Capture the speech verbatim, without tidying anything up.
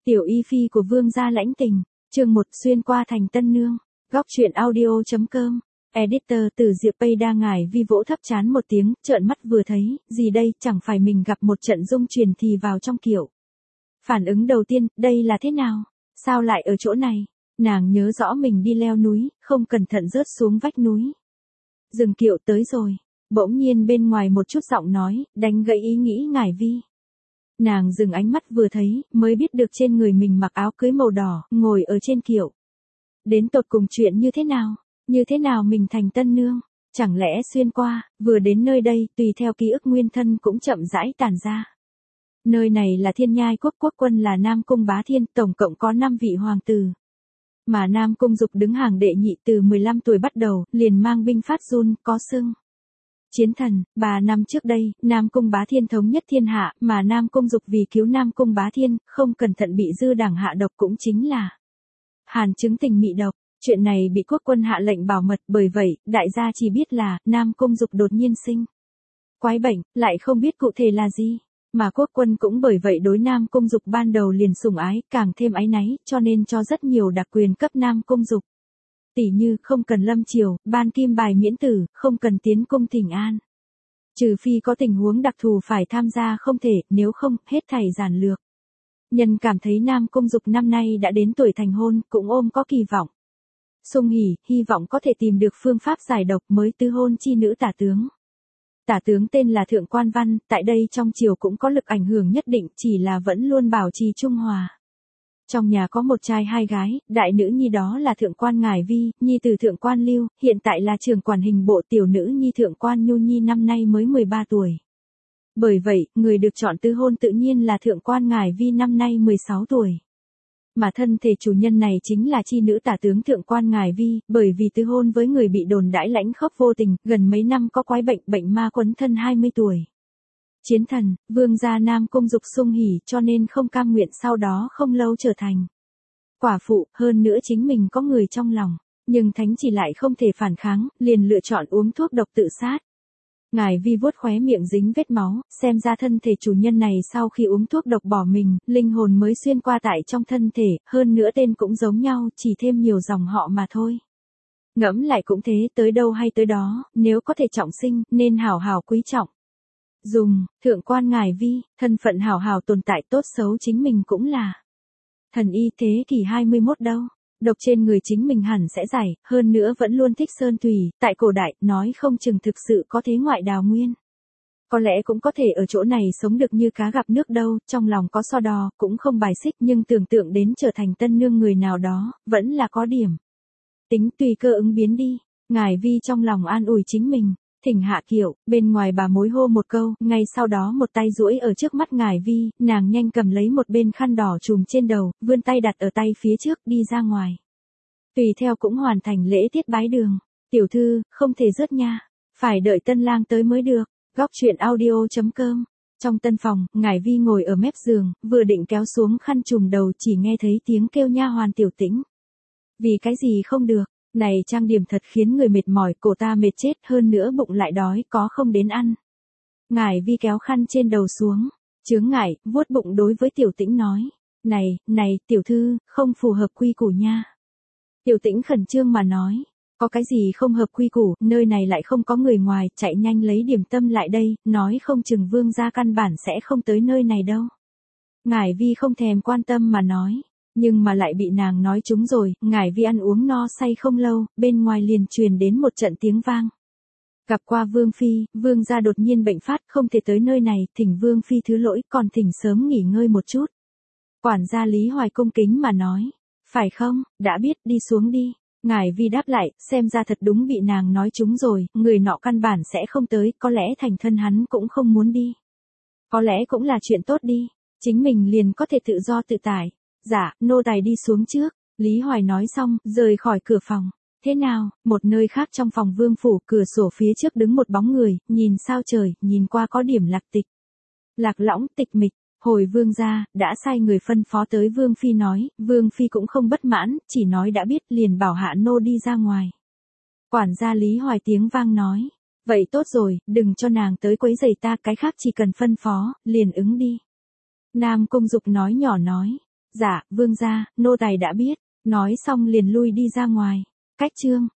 Tiểu y phi của vương gia lãnh tình, chương một xuyên qua thành tân nương, góc truyện audio.com, editor từ Diệp Pay đa ngải vi vỗ thấp chán một tiếng, trợn mắt vừa thấy, gì đây, chẳng phải mình gặp một trận dung truyền thì vào trong kiệu. Phản ứng đầu tiên, đây là thế nào? Sao lại ở chỗ này? Nàng nhớ rõ mình đi leo núi, không cẩn thận rớt xuống vách núi. Dừng kiệu tới rồi, bỗng nhiên bên ngoài một chút giọng nói, đánh gãy ý nghĩ ngải vi. Nàng dừng ánh mắt vừa thấy, mới biết được trên người mình mặc áo cưới màu đỏ, ngồi ở trên kiệu. Đến tột cùng chuyện như thế nào? Như thế nào mình thành tân nương? Chẳng lẽ xuyên qua, vừa đến nơi đây, tùy theo ký ức nguyên thân cũng chậm rãi tàn ra. Nơi này là Thiên Nhai quốc, quốc quân là Nam Cung Bá Thiên, tổng cộng có năm vị hoàng tử. Mà Nam Cung Dục đứng hàng đệ nhị từ mười lăm tuổi bắt đầu, liền mang binh phát run, có xưng chiến thần. Ba năm trước đây, Nam Cung Bá Thiên thống nhất thiên hạ, mà Nam Cung Dục vì cứu Nam Cung Bá Thiên, không cẩn thận bị dư đảng hạ độc cũng chính là hàn chứng tình mị độc. Chuyện này bị quốc quân hạ lệnh bảo mật, bởi vậy, đại gia chỉ biết là, Nam Cung Dục đột nhiên sinh quái bệnh, lại không biết cụ thể là gì. Mà quốc quân cũng bởi vậy đối Nam Cung Dục ban đầu liền sủng ái, càng thêm áy náy, cho nên cho rất nhiều đặc quyền cấp Nam Cung Dục. Tỷ như, không cần lâm triều, ban kim bài miễn tử, không cần tiến cung thỉnh an. Trừ phi có tình huống đặc thù phải tham gia không thể, nếu không, hết thảy giản lược. Nhân cảm thấy Nam Cung Dục năm nay đã đến tuổi thành hôn, cũng ôm có kỳ vọng. Sung hỉ, hy vọng có thể tìm được phương pháp giải độc mới tứ hôn chi nữ tả tướng. Tả tướng tên là Thượng Quan Văn, tại đây trong triều cũng có lực ảnh hưởng nhất định, chỉ là vẫn luôn bảo trì trung hòa. Trong nhà có một trai hai gái, đại nữ nhi đó là Thượng Quan Ngải Vi, nhi từ Thượng Quan Lưu, hiện tại là trưởng quản hình bộ, tiểu nữ nhi Thượng Quan Nhu Nhi năm nay mới mười ba tuổi. Bởi vậy, người được chọn tứ hôn tự nhiên là Thượng Quan Ngải Vi năm nay mười sáu tuổi. Mà thân thể chủ nhân này chính là chi nữ tả tướng Thượng Quan Ngải Vi, bởi vì tứ hôn với người bị đồn đãi lãnh khốc vô tình, gần mấy năm có quái bệnh, bệnh ma quấn thân hai mươi tuổi. Chiến thần, vương gia Nam Cung Dục sung hỉ, cho nên không cam nguyện sau đó không lâu trở thành quả phụ, hơn nữa chính mình có người trong lòng, nhưng thánh chỉ lại không thể phản kháng, liền lựa chọn uống thuốc độc tự sát. Ngải Vi vuốt khóe miệng dính vết máu, xem ra thân thể chủ nhân này sau khi uống thuốc độc bỏ mình, linh hồn mới xuyên qua tại trong thân thể, hơn nữa tên cũng giống nhau, chỉ thêm nhiều dòng họ mà thôi. Ngẫm lại cũng thế, tới đâu hay tới đó, nếu có thể trọng sinh, nên hảo hảo quý trọng. Dùng, Thượng Quan Ngải Vi, thân phận hảo hảo tồn tại, tốt xấu chính mình cũng là thần y thế kỷ hai mươi mốt đâu. Độc trên người chính mình hẳn sẽ giải, hơn nữa vẫn luôn thích sơn thủy, tại cổ đại, nói không chừng thực sự có thế ngoại đào nguyên. Có lẽ cũng có thể ở chỗ này sống được như cá gặp nước đâu, trong lòng có so đo, cũng không bài xích, nhưng tưởng tượng đến trở thành tân nương người nào đó, vẫn là có điểm. Tính tùy cơ ứng biến đi. Ngải Vi trong lòng an ủi chính mình, thỉnh hạ kiệu, bên ngoài bà mối hô một câu, ngay sau đó một tay duỗi ở trước mắt Ngải Vi, nàng nhanh cầm lấy một bên khăn đỏ trùm trên đầu, vươn tay đặt ở tay phía trước, đi ra ngoài. Tùy theo cũng hoàn thành lễ tiết bái đường. Tiểu thư, không thể rớt nha, phải đợi tân lang tới mới được. Góc truyện audio.com. Trong tân phòng, Ngải Vi ngồi ở mép giường, vừa định kéo xuống khăn trùm đầu, chỉ nghe thấy tiếng kêu nha hoàn Tiểu Tĩnh. Vì cái gì không được? Này trang điểm thật khiến người mệt mỏi, cổ ta mệt chết, hơn nữa bụng lại đói, có không đến ăn. Ngải Vi kéo khăn trên đầu xuống, chướng ngại, vuốt bụng đối với Tiểu Tĩnh nói, này, này, tiểu thư, không phù hợp quy củ nha. Tiểu Tĩnh khẩn trương mà nói, có cái gì không hợp quy củ, nơi này lại không có người ngoài, chạy nhanh lấy điểm tâm lại đây, nói không chừng vương gia căn bản sẽ không tới nơi này đâu. Ngải Vi không thèm quan tâm mà nói. Nhưng mà lại bị nàng nói trúng rồi, Ngải Vi ăn uống no say không lâu, bên ngoài liền truyền đến một trận tiếng vang. Gặp qua Vương Phi, Vương gia đột nhiên bệnh phát, không thể tới nơi này, thỉnh Vương Phi thứ lỗi, còn thỉnh sớm nghỉ ngơi một chút. Quản gia Lý Hoài cung kính mà nói, phải không, đã biết, đi xuống đi. Ngải Vi đáp lại, xem ra thật đúng bị nàng nói trúng rồi, người nọ căn bản sẽ không tới, có lẽ thành thân hắn cũng không muốn đi. Có lẽ cũng là chuyện tốt đi, chính mình liền có thể tự do tự tại. Dạ, nô tài đi xuống trước. Lý Hoài nói xong, rời khỏi cửa phòng. Thế nào, một nơi khác trong phòng vương phủ, cửa sổ phía trước đứng một bóng người, nhìn sao trời, nhìn qua có điểm lạc tịch. Lạc lõng, tịch mịch, hồi vương gia, đã sai người phân phó tới Vương Phi nói, Vương Phi cũng không bất mãn, chỉ nói đã biết, liền bảo hạ nô đi ra ngoài. Quản gia Lý Hoài tiếng vang nói, vậy tốt rồi, đừng cho nàng tới quấy rầy ta, cái khác chỉ cần phân phó, liền ứng đi. Nam Cung Dục nói nhỏ nói. Dạ, vương gia, nô tài đã biết, nói xong liền lui đi ra ngoài. Cách chương